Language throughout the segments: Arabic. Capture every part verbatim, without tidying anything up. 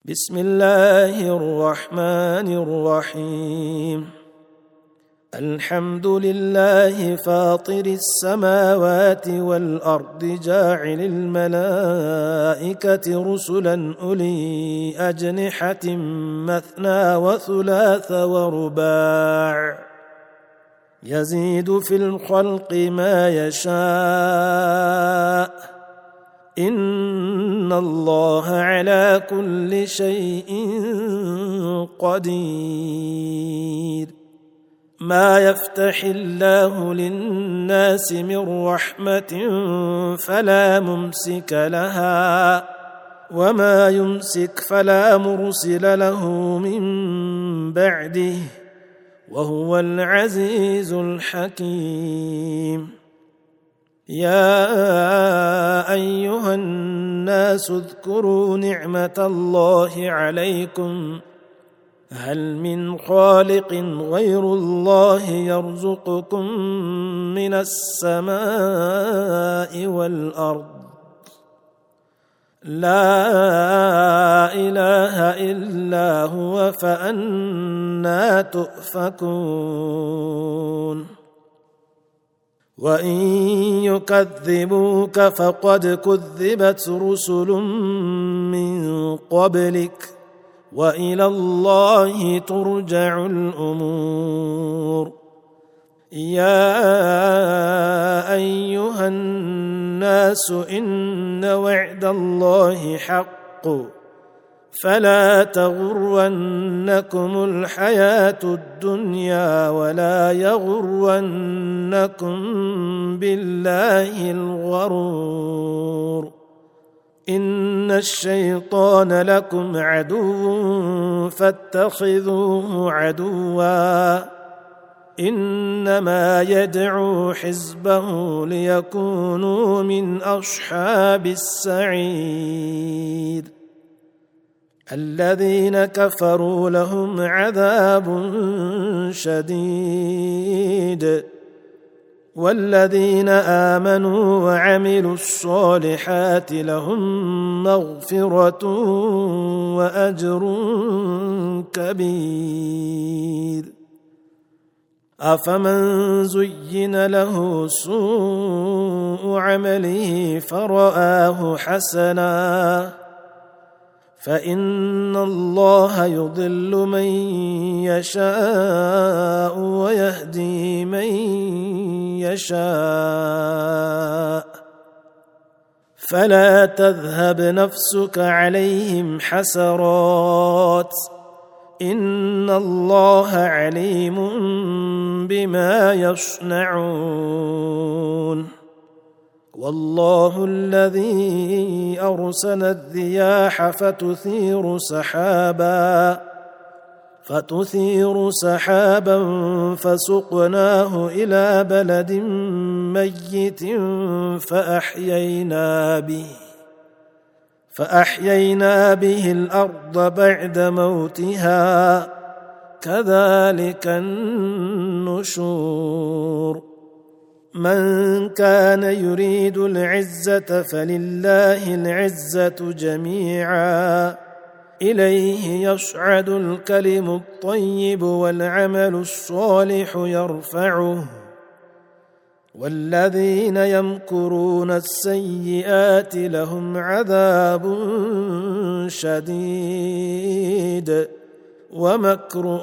بسم الله الرحمن الرحيم. الحمد لله فاطر السماوات والأرض جاعل الملائكة رسلا أولي أجنحة مثنى وثلاث ورباع يزيد في الخلق ما يشاء إن الله على كل شيء قدير. ما يفتح الله للناس من رحمة فلا ممسك لها وما يمسك فلا مرسل له من بعده وهو العزيز الحكيم. يا أيها الناس اذكروا نعمة الله عليكم هل من خالق غير الله يرزقكم من السماء والأرض لا إله إلا هو فأنى تؤفكون. وإن يكذبوك فقد كذبت رسل من قبلك وإلى الله ترجع الأمور. يا أيها الناس إن وعد الله حق فلا تغرنكم الحياة الدنيا ولا يغرنكم بالله الغرور. إن الشيطان لكم عدو فاتخذوه عدوا إنما يدعو حزبه ليكونوا من أصحاب السعير. الذين كفروا لهم عذاب شديد والذين آمنوا وعملوا الصالحات لهم مغفرة وأجر كبير. أفمن زين له سوء عمله فرآه حسنا فإن الله يضل من يشاء ويهدي من يشاء فلا تذهب نفسك عليهم حسرات إن الله عليم بما يصنعون. والله الذي أرسل الرياح فتثير سحابا فتثير سحابا فسقناه إلى بلد ميت فأحيينا به فأحيينا به الأرض بعد موتها كذلك النشور. من كان يريد العزة فلله العزة جميعا إليه يصعد الكلم الطيب والعمل الصالح يرفعه والذين يمكرون السيئات لهم عذاب شديد ومكر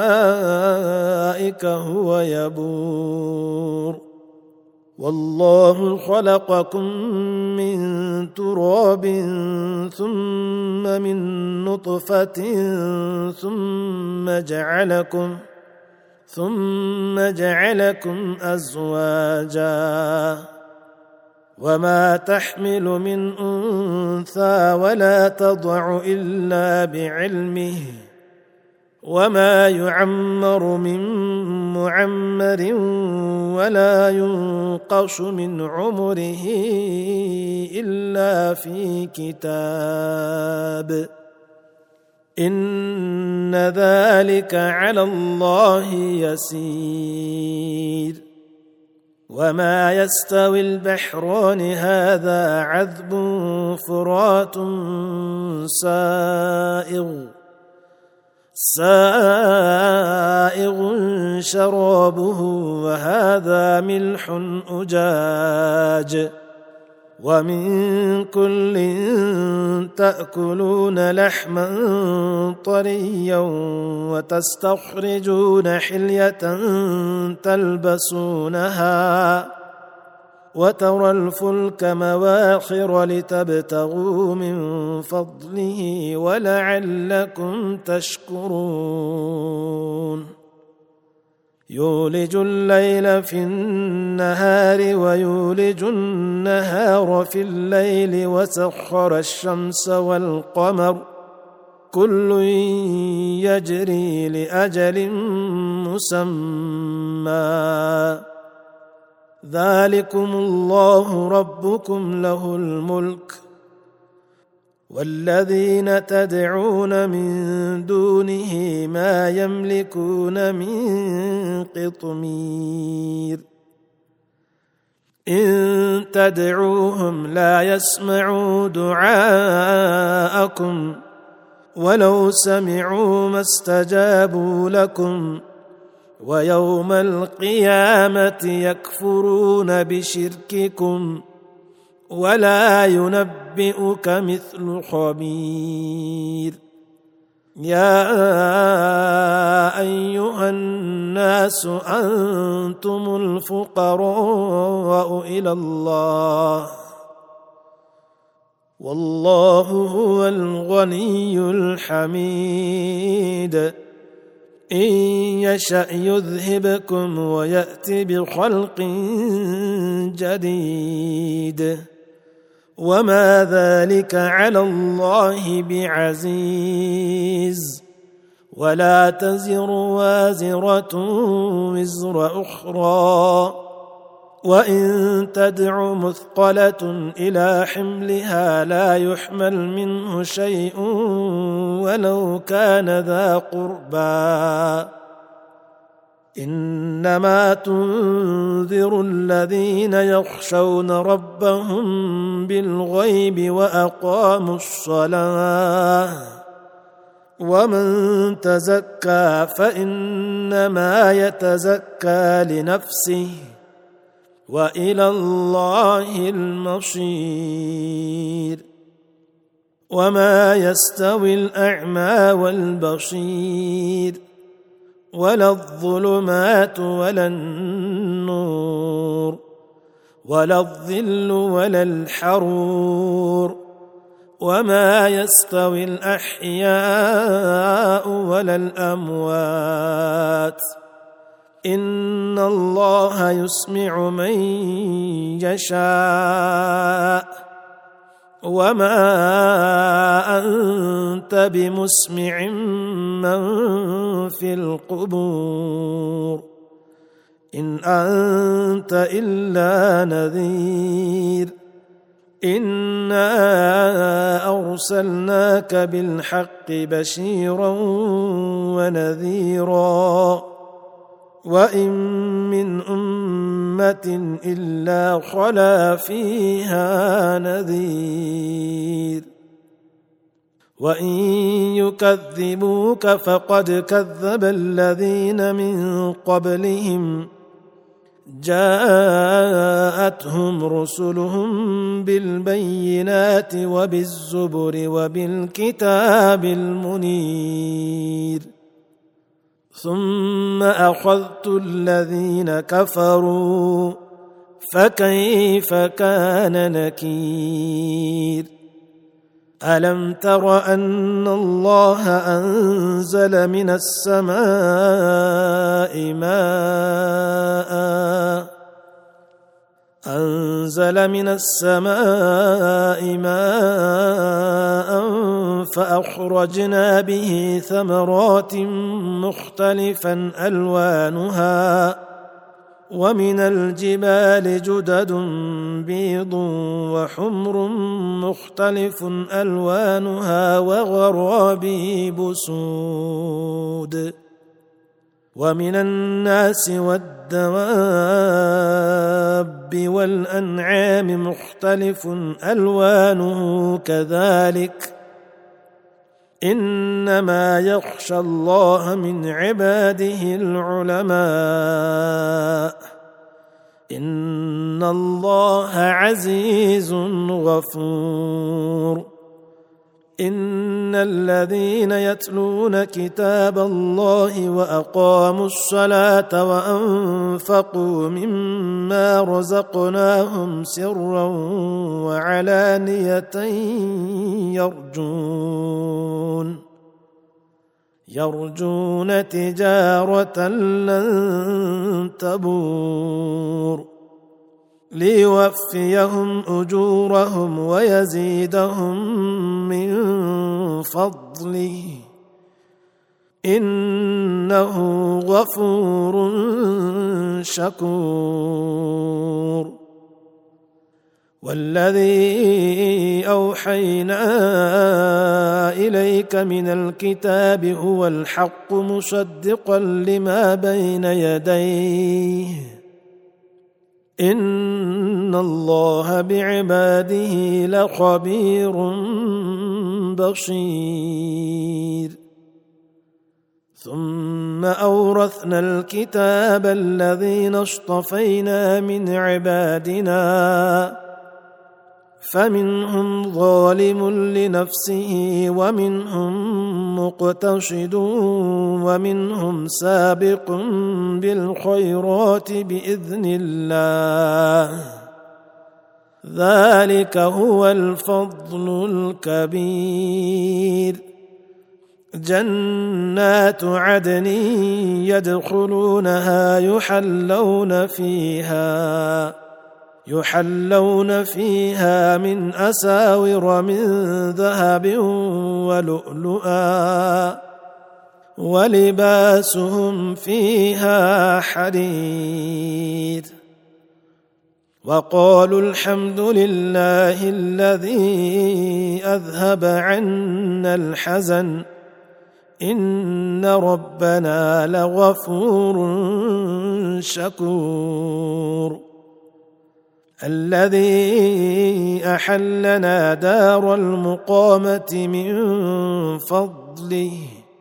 أولئك هو يبور. والله خلقكم من تراب ثم من نطفة ثم جعلكم ثم جعلكم أزواجا وما تحمل من أنثى ولا تضع إلا بعلمه وما يعمر من معمر ولا ينقص من عمره إلا في كتاب إن ذلك على الله يسير. وما يستوي البحران هذا عذب فرات سائغ سائغ شرابه وهذا ملح أجاج ومن كل تأكلون لحما طريا وتستخرجون حلية تلبسونها وترى الفلك مواخر لتبتغوا من فضله ولعلكم تشكرون يولج الليل في النهار ويولج النهار في الليل وسخر الشمس والقمر كل يجري لأجل مسمى ذلكم الله ربكم له الملك والذين تدعون من دونه ما يملكون من قطمير إن تدعوهم لا يسمعوا دعاءكم ولو سمعوا ما استجابوا لكم ويوم القيامة يكفرون بشرككم ولا ينبئك مثل خبير يا أيها الناس أنتم الفقراء إلى الله والله هو الغني الحميد إن يشأ يذهبكم ويأت بخلق جديد وما ذلك على الله بعزيز ولا تزر وازرة وزر أخرى وإن تدع مثقلة إلى حملها لا يحمل منه شيء ولو كان ذا قربى إنما تنذر الذين يخشون ربهم بالغيب وأقاموا الصلاة ومن تزكى فإنما يتزكى لنفسه وإلى الله المصير وما يستوي الأعمى والبصير ولا الظلمات ولا النور ولا الظل ولا الحرور وما يستوي الأحياء ولا الأموات إن الله يسمع من يشاء وما أنت بمسمع من في القبور إن أنت إلا نذير إنا أرسلناك بالحق بشيرا ونذيرا وإن من أمة إلا خلا فيها نذير وإن يكذبوك فقد كذب الذين من قبلهم جاءتهم رسلهم بالبينات وبالزبر وبالكتاب المنير ثم أخذت الذين كفروا فكيف كان نكير ألم تر أن الله أنزل من السماء ماء أنزل من السماء ماء فأخرجنا به ثمرات مختلفا ألوانها ومن الجبال جدد بيض وحمر مختلف ألوانها وغرابيب سود ومن الناس والدواب والأنعام مختلف ألوانه كذلك إنما يخشى الله من عباده العلماء إن الله عزيز غفور إن الذين يتلون كتاب الله وأقاموا الصلاة وأنفقوا مما رزقناهم سرا وعلانية يرجون يرجون تجارة لن تبور ليوفيهم أجورهم ويزيدهم من فضله إنه غفور شكور والذي أوحينا إليك من الكتاب هو الحق مصدقا لما بين يديه إن الله بعباده لخبير بصير ثم أورثنا الكتاب الذين اصطفينا من عبادنا فمنهم ظالم لنفسه ومنهم مقتصد ومنهم سابق بالخيرات بإذن الله ذلك هو الفضل الكبير جنات عدن يدخلونها يحلون فيها يحلون فيها من أساور من ذهب ولؤلؤا ولباسهم فيها حرير وقالوا الحمد لله الذي أذهب عنا الحزن إن ربنا لغفور شكور الذي أحلنا دار المقامة من فضله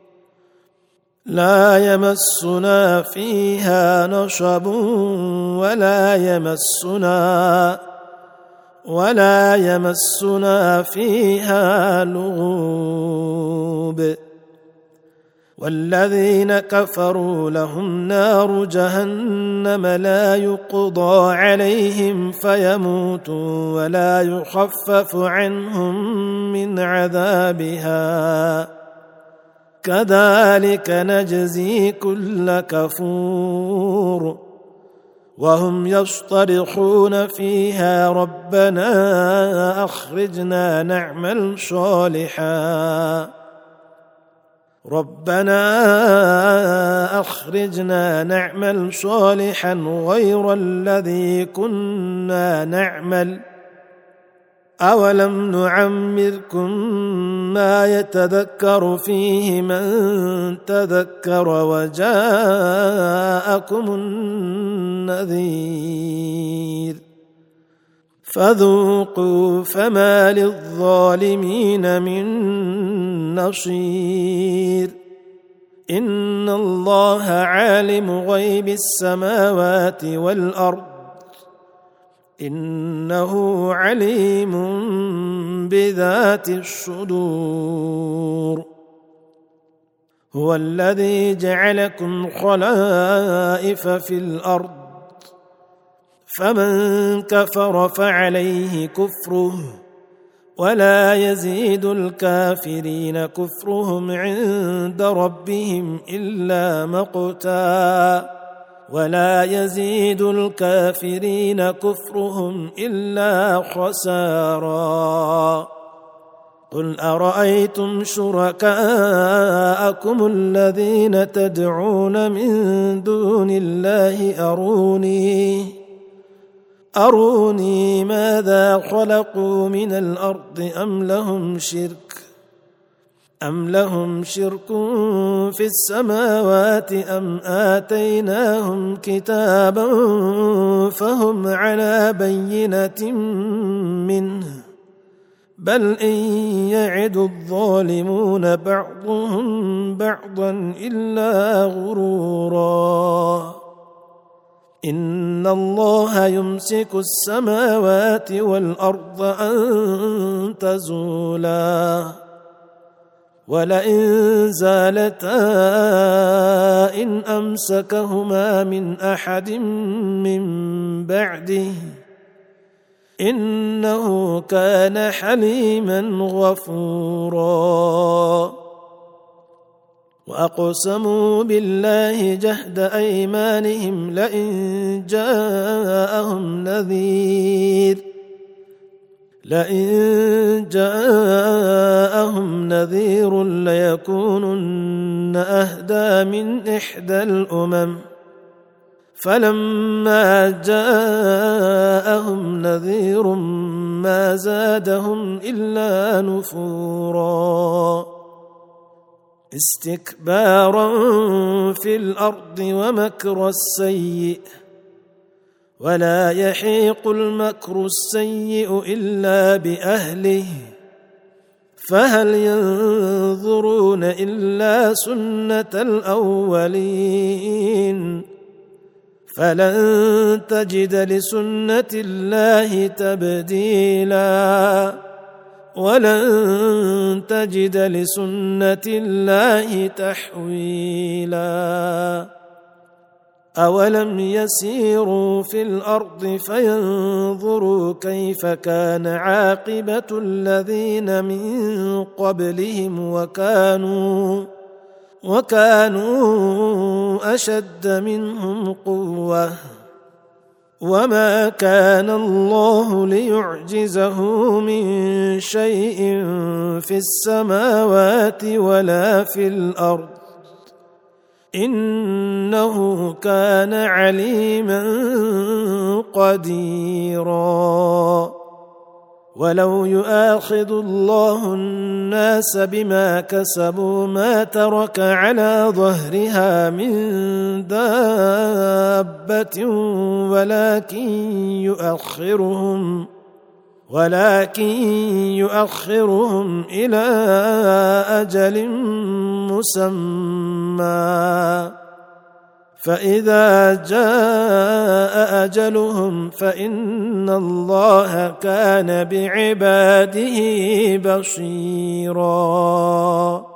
لا يمسنا فيها نصب ولا يمسنا ولا يمسنا فيها لغوب والذين كفروا لهم نار جهنم لا يقضى عليهم فيموتوا ولا يخفف عنهم من عذابها كذلك نجزي كل كفور وهم يصطرخون فيها ربنا أخرجنا نعمل صالحا ربنا أخرجنا نعمل صالحا غير الذي كنا نعمل أولم نعمركم ما يتذكر فيه من تذكر وجاءكم النذير فذوقوا فما للظالمين من نصير إن الله عالم غيب السماوات والأرض إنه عليم بذات الصدور هو الذي جعلكم خلائف في الأرض فمن كفر فعليه كفره ولا يزيد الكافرين كفرهم عند ربهم إلا مقتا ولا يزيد الكافرين كفرهم إلا خسارا قل أرأيتم شركاءكم الذين تدعون من دون الله أروني أروني ماذا خلقوا من الأرض أم لهم شرك أم لهم شرك في السماوات أم آتيناهم كتابا فهم على بينة منه بل إن يعد الظالمون بعضهم بعضا إلا غرورا إن الله يمسك السماوات والأرض أن تزولا ولئن زالتا إن أمسكهما من أحد من بعده إنه كان حليما غفورا وأقسموا بالله جهد أيمانهم لئن جاءهم نذير لئن جاءهم نذير ليكونن أهدى من إحدى الأمم فلما جاءهم نذير ما زادهم إلا نفورا استكبارا في الأرض ومكر السيء ولا يحيق المكر السيء إلا بأهله فهل ينظرون إلا سنة الأولين فلن تجد لسنة الله تبديلا ولن تجد لسنة الله تحويلا أولم يسيروا في الأرض فينظروا كيف كان عاقبة الذين من قبلهم وكانوا وكانوا أشد منهم قوة وما كان الله ليعجزه من شيء في السماوات ولا في الأرض إنه كان عليما قديرا ولو يؤاخذ الله الناس بما كسبوا ما ترك على ظهرها من دابة ولكن يؤخرهم ولكن يؤخرهم إلى أجل مسمى فإذا جاء أجلهم فإن الله كان بعباده بصيرا